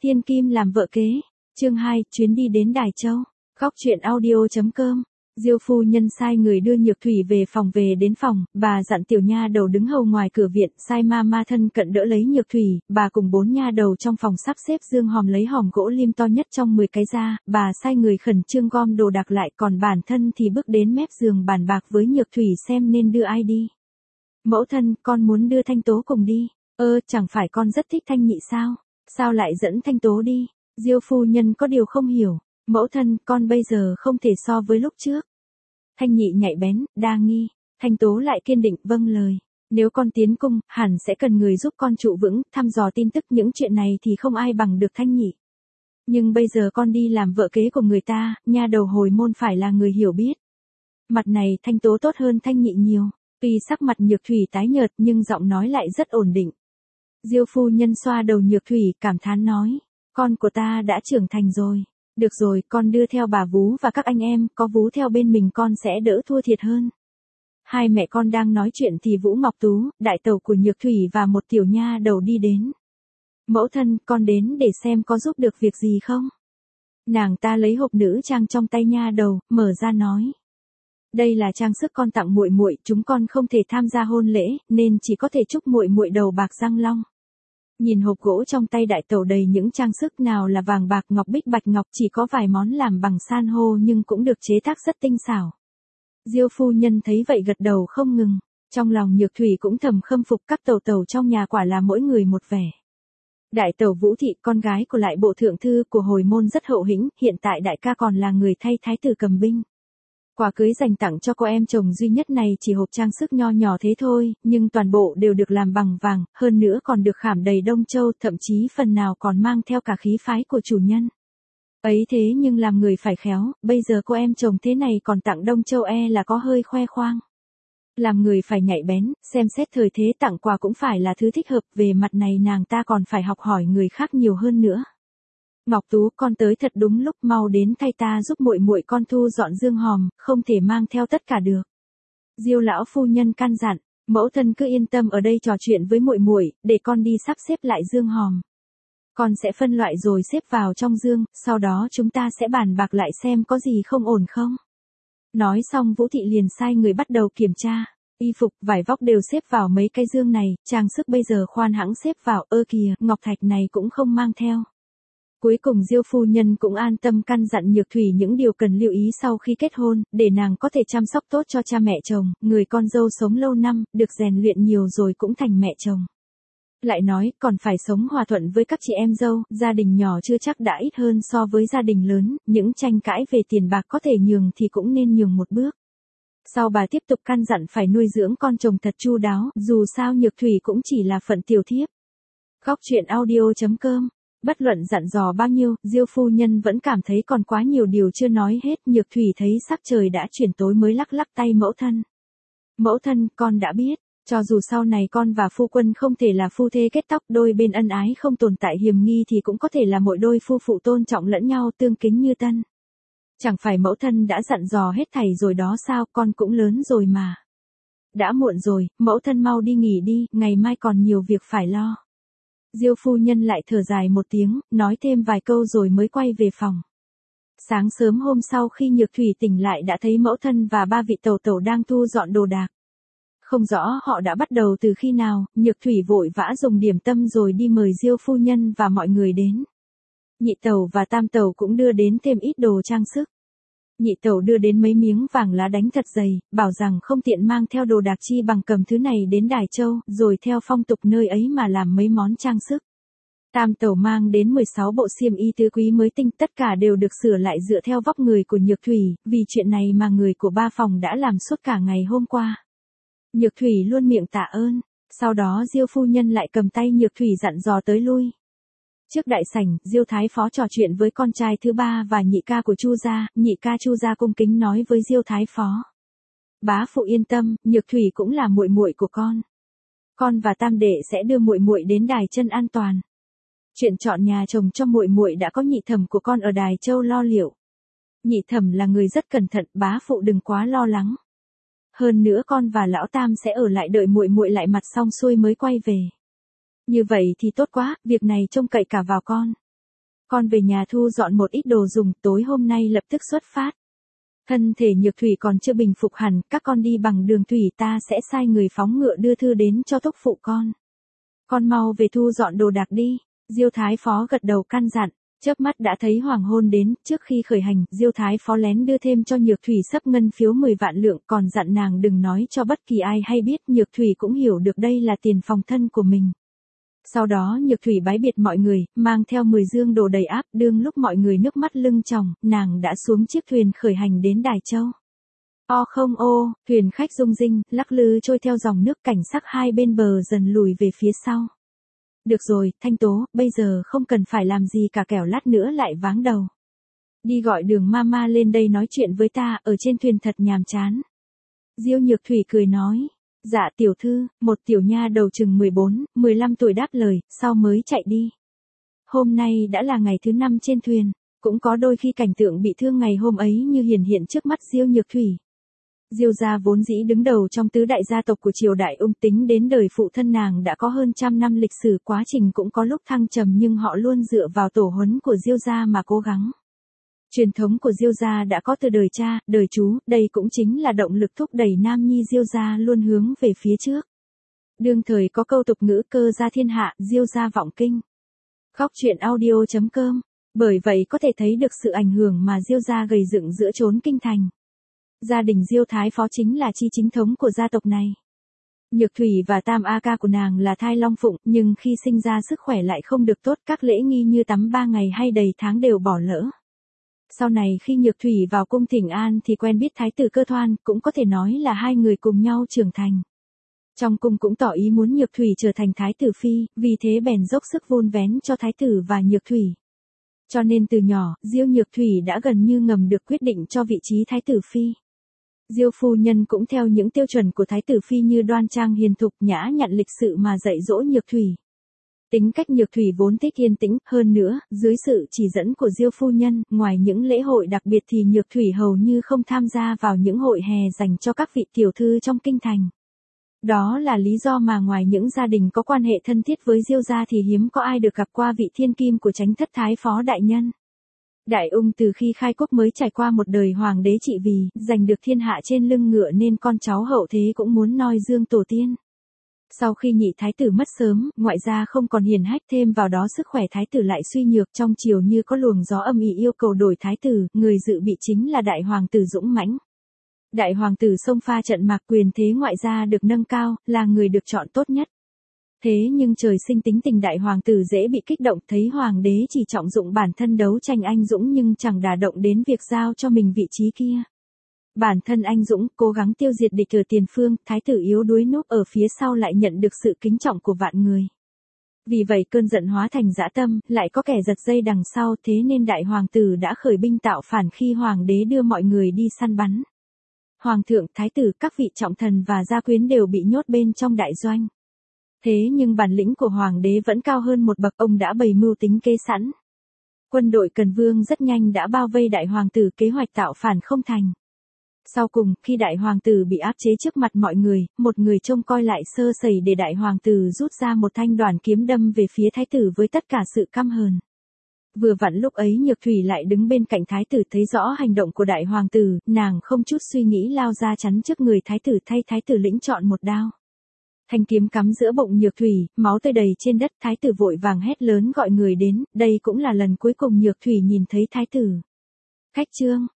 Thiên Kim làm vợ kế. Chương 2, chuyến đi đến Đài Châu. Góc truyện audio.com. Diêu phu nhân sai người đưa Nhược Thủy về phòng. Về đến phòng, bà dặn tiểu nha đầu đứng hầu ngoài cửa viện, sai ma thân cận đỡ lấy Nhược Thủy, bà cùng 4 nha đầu trong phòng sắp xếp dương hòm lấy hòm gỗ lim to nhất trong 10 cái ra, bà sai người khẩn trương gom đồ đạc lại, còn bản thân thì bước đến mép giường bàn bạc với Nhược Thủy xem nên đưa ai đi. Mẫu thân, con muốn đưa Thanh Tố cùng đi. Chẳng phải con rất thích Thanh Nhị sao? Sao lại dẫn Thanh Tố đi? Diêu phu nhân có điều không hiểu. Mẫu thân, con bây giờ không thể so với lúc trước. Thanh Nhị nhạy bén, đa nghi. Thanh Tố lại kiên định, vâng lời. Nếu con tiến cung, hẳn sẽ cần người giúp con trụ vững, thăm dò tin tức, những chuyện này thì không ai bằng được Thanh Nhị. Nhưng bây giờ con đi làm vợ kế của người ta, nha đầu hồi môn phải là người hiểu biết. Mặt này Thanh Tố tốt hơn Thanh Nhị nhiều. Tuy sắc mặt Nhược Thủy tái nhợt nhưng giọng nói lại rất ổn định. Diêu phu nhân xoa đầu Nhược Thủy, cảm thán nói. Con của ta đã trưởng thành rồi. Được rồi, con đưa theo bà vú và các anh em, có vú theo bên mình con sẽ đỡ thua thiệt hơn. Hai mẹ con đang nói chuyện thì Vũ Ngọc Tú, đại tẩu của Nhược Thủy và một tiểu nha đầu đi đến. Mẫu thân, con đến để xem có giúp được việc gì không? Nàng ta lấy hộp nữ trang trong tay nha đầu, mở ra nói. Đây là trang sức con tặng muội muội, chúng con không thể tham gia hôn lễ, nên chỉ có thể chúc muội muội đầu bạc răng long. Nhìn hộp gỗ trong tay đại tẩu đầy những trang sức, nào là vàng bạc ngọc bích bạch ngọc, chỉ có vài món làm bằng san hô nhưng cũng được chế tác rất tinh xảo. Diêu phu nhân thấy vậy gật đầu không ngừng, trong lòng Nhược Thủy cũng thầm khâm phục các tẩu tẩu trong nhà, quả là mỗi người một vẻ. Đại tẩu Vũ Thị, con gái của lại bộ thượng thư của hồi môn rất hậu hĩnh, hiện tại đại ca còn là người thay thái tử cầm binh. Quà cưới dành tặng cho cô em chồng duy nhất này chỉ hộp trang sức nho nhỏ thế thôi, nhưng toàn bộ đều được làm bằng vàng, hơn nữa còn được khảm đầy đông châu, thậm chí phần nào còn mang theo cả khí phái của chủ nhân. Ấy thế nhưng làm người phải khéo, bây giờ cô em chồng thế này còn tặng đông châu là có hơi khoe khoang. Làm người phải nhạy bén, xem xét thời thế tặng quà cũng phải là thứ thích hợp, về mặt này nàng ta còn phải học hỏi người khác nhiều hơn nữa. Ngọc Tú, con tới thật đúng lúc, mau đến thay ta giúp muội muội con thu dọn dương hòm, không thể mang theo tất cả được. Diêu lão phu nhân căn dặn, mẫu thân cứ yên tâm ở đây trò chuyện với muội muội, để con đi sắp xếp lại dương hòm. Con sẽ phân loại rồi xếp vào trong dương, sau đó chúng ta sẽ bàn bạc lại xem có gì không ổn không. Nói xong Vũ Thị liền sai người bắt đầu kiểm tra. Y phục, vải vóc đều xếp vào mấy cái dương này, trang sức bây giờ khoan hãng xếp vào, kìa, ngọc thạch này cũng không mang theo. Cuối cùng Diêu phu nhân cũng an tâm căn dặn Nhược Thủy những điều cần lưu ý sau khi kết hôn, để nàng có thể chăm sóc tốt cho cha mẹ chồng, người con dâu sống lâu năm, được rèn luyện nhiều rồi cũng thành mẹ chồng. Lại nói, còn phải sống hòa thuận với các chị em dâu, gia đình nhỏ chưa chắc đã ít hơn so với gia đình lớn, những tranh cãi về tiền bạc có thể nhường thì cũng nên nhường một bước. Sau bà tiếp tục căn dặn phải nuôi dưỡng con chồng thật chu đáo, dù sao Nhược Thủy cũng chỉ là phận tiểu thiếp. Góc truyện audio.com. Bất luận dặn dò bao nhiêu, Diêu phu nhân vẫn cảm thấy còn quá nhiều điều chưa nói hết. Nhược Thủy thấy sắc trời đã chuyển tối mới lắc lắc tay mẫu thân. Mẫu thân, con đã biết, cho dù sau này con và phu quân không thể là phu thê kết tóc, đôi bên ân ái không tồn tại hiềm nghi thì cũng có thể là mỗi đôi phu phụ tôn trọng lẫn nhau, tương kính như tân. Chẳng phải mẫu thân đã dặn dò hết thảy rồi đó sao, con cũng lớn rồi mà. Đã muộn rồi, mẫu thân mau đi nghỉ đi, ngày mai còn nhiều việc phải lo. Diêu phu nhân lại thở dài một tiếng, nói thêm vài câu rồi mới quay về phòng. Sáng sớm hôm sau khi Nhược Thủy tỉnh lại đã thấy mẫu thân và ba vị tẩu tẩu đang thu dọn đồ đạc. Không rõ họ đã bắt đầu từ khi nào, Nhược Thủy vội vã dùng điểm tâm rồi đi mời Diêu phu nhân và mọi người đến. Nhị tẩu và tam tẩu cũng đưa đến thêm ít đồ trang sức. Nhị tẩu đưa đến mấy miếng vàng lá đánh thật dày, bảo rằng không tiện mang theo đồ đạc chi bằng cầm thứ này đến Đài Châu, rồi theo phong tục nơi ấy mà làm mấy món trang sức. Tam tẩu mang đến 16 bộ xiêm y tứ quý mới tinh, tất cả đều được sửa lại dựa theo vóc người của Nhược Thủy, vì chuyện này mà người của ba phòng đã làm suốt cả ngày hôm qua. Nhược Thủy luôn miệng tạ ơn, sau đó Diêu phu nhân lại cầm tay Nhược Thủy dặn dò tới lui. Trước đại sảnh, Diêu thái phó trò chuyện với con trai thứ ba và nhị ca của Chu gia, nhị ca Chu gia cung kính nói với Diêu thái phó. Bá phụ yên tâm, Nhược Thủy cũng là muội muội của con. Con và tam đệ sẽ đưa muội muội đến Đài Chân an toàn. Chuyện chọn nhà chồng cho muội muội đã có nhị thẩm của con ở Đài Châu lo liệu. Nhị thẩm là người rất cẩn thận, bá phụ đừng quá lo lắng. Hơn nữa con và lão tam sẽ ở lại đợi muội muội lại mặt xong xuôi mới quay về. Như vậy thì tốt quá, việc này trông cậy cả vào con. Con về nhà thu dọn một ít đồ dùng, tối hôm nay lập tức xuất phát. Thân thể Nhược Thủy còn chưa bình phục hẳn, các con đi bằng đường thủy, ta sẽ sai người phóng ngựa đưa thư đến cho thúc phụ con. Con mau về thu dọn đồ đạc đi. Diêu Thái Phó gật đầu căn dặn, chớp mắt đã thấy hoàng hôn đến, trước khi khởi hành, Diêu Thái Phó lén đưa thêm cho Nhược Thủy xấp ngân phiếu 10 vạn lượng, còn dặn nàng đừng nói cho bất kỳ ai hay biết. Nhược Thủy cũng hiểu được đây là tiền phòng thân của mình. Sau đó Nhược Thủy bái biệt mọi người, mang theo 10 dương đồ đầy áp, đương lúc mọi người nước mắt lưng tròng, nàng đã xuống chiếc thuyền khởi hành đến Đài Châu. O không ô, thuyền khách rung rinh, lắc lư trôi theo dòng nước, cảnh sắc hai bên bờ dần lùi về phía sau. Được rồi, Thanh Tố, bây giờ không cần phải làm gì cả, kẻo lát nữa lại váng đầu. Đi gọi Đường Mama lên đây nói chuyện với ta, ở trên thuyền thật nhàm chán. Diêu Nhược Thủy cười nói. Dạ tiểu thư, một tiểu nha đầu chừng 14, 15 tuổi đáp lời, sau mới chạy đi. Hôm nay đã là ngày thứ 5 trên thuyền, cũng có đôi khi cảnh tượng bị thương ngày hôm ấy như hiển hiện trước mắt Diêu Nhược Thủy. Diêu gia vốn dĩ đứng đầu trong tứ đại gia tộc của triều đại Ung, tính đến đời phụ thân nàng đã có hơn 100 năm lịch sử, quá trình cũng có lúc thăng trầm nhưng họ luôn dựa vào tổ huấn của Diêu gia mà cố gắng. Truyền thống của Diêu gia đã có từ đời cha, đời chú, đây cũng chính là động lực thúc đẩy nam nhi Diêu gia luôn hướng về phía trước. Đương thời có câu tục ngữ cơ gia thiên hạ, Diêu gia vọng kinh. Khóc chuyện audio.com. Bởi vậy có thể thấy được sự ảnh hưởng mà Diêu gia gầy dựng giữa chốn kinh thành. Gia đình Diêu Thái Phó chính là chi chính thống của gia tộc này. Nhược Thủy và tam A ca của nàng là thai long phụng, nhưng khi sinh ra sức khỏe lại không được tốt, các lễ nghi như tắm 3 ngày hay đầy tháng đều bỏ lỡ. Sau này khi Nhược Thủy vào cung thỉnh an thì quen biết Thái tử Cơ Thoan, cũng có thể nói là hai người cùng nhau trưởng thành. Trong cung cũng tỏ ý muốn Nhược Thủy trở thành Thái tử Phi, vì thế bèn dốc sức vun vén cho Thái tử và Nhược Thủy. Cho nên từ nhỏ, Diêu Nhược Thủy đã gần như ngầm được quyết định cho vị trí Thái tử Phi. Diêu phu nhân cũng theo những tiêu chuẩn của Thái tử Phi như đoan trang hiền thục, nhã nhặn lịch sự mà dạy dỗ Nhược Thủy. Tính cách Nhược Thủy vốn thích yên tĩnh, hơn nữa, dưới sự chỉ dẫn của Diêu phu nhân, ngoài những lễ hội đặc biệt thì Nhược Thủy hầu như không tham gia vào những hội hè dành cho các vị tiểu thư trong kinh thành. Đó là lý do mà ngoài những gia đình có quan hệ thân thiết với Diêu gia thì hiếm có ai được gặp qua vị thiên kim của Chánh Thất Thái Phó đại nhân. Đại Ung từ khi khai quốc mới trải qua một đời hoàng đế trị vì, giành được thiên hạ trên lưng ngựa nên con cháu hậu thế cũng muốn noi dương tổ tiên. Sau khi nhị thái tử mất sớm, ngoại gia không còn hiển hách, thêm vào đó sức khỏe thái tử lại suy nhược, trong triều như có luồng gió âm ỉ yêu cầu đổi thái tử, người dự bị chính là đại hoàng tử dũng mãnh. Đại hoàng tử xông pha trận mạc, quyền thế ngoại gia được nâng cao, là người được chọn tốt nhất. Thế nhưng trời sinh tính tình đại hoàng tử dễ bị kích động, thấy hoàng đế chỉ trọng dụng bản thân đấu tranh anh dũng nhưng chẳng đả động đến việc giao cho mình vị trí kia. Bản thân anh dũng cố gắng tiêu diệt địch ở tiền phương, thái tử yếu đuối núp ở phía sau lại nhận được sự kính trọng của vạn người. Vì vậy cơn giận hóa thành dã tâm, lại có kẻ giật dây đằng sau, thế nên đại hoàng tử đã khởi binh tạo phản khi hoàng đế đưa mọi người đi săn bắn. Hoàng thượng, thái tử, các vị trọng thần và gia quyến đều bị nhốt bên trong đại doanh. Thế nhưng bản lĩnh của hoàng đế vẫn cao hơn một bậc, ông đã bày mưu tính kế sẵn. Quân đội Cần Vương rất nhanh đã bao vây đại hoàng tử, kế hoạch tạo phản không thành. Sau cùng, khi đại hoàng tử bị áp chế trước mặt mọi người, một người trông coi lại sơ sẩy để đại hoàng tử rút ra một thanh đoản kiếm đâm về phía thái tử với tất cả sự căm hờn. Vừa vặn lúc ấy Nhược Thủy lại đứng bên cạnh thái tử, thấy rõ hành động của đại hoàng tử, nàng không chút suy nghĩ lao ra chắn trước người thái tử, thay thái tử lĩnh chọn một đao. Thanh kiếm cắm giữa bụng Nhược Thủy, máu tươi đầy trên đất, thái tử vội vàng hét lớn gọi người đến, đây cũng là lần cuối cùng Nhược Thủy nhìn thấy thái tử. Khách trương,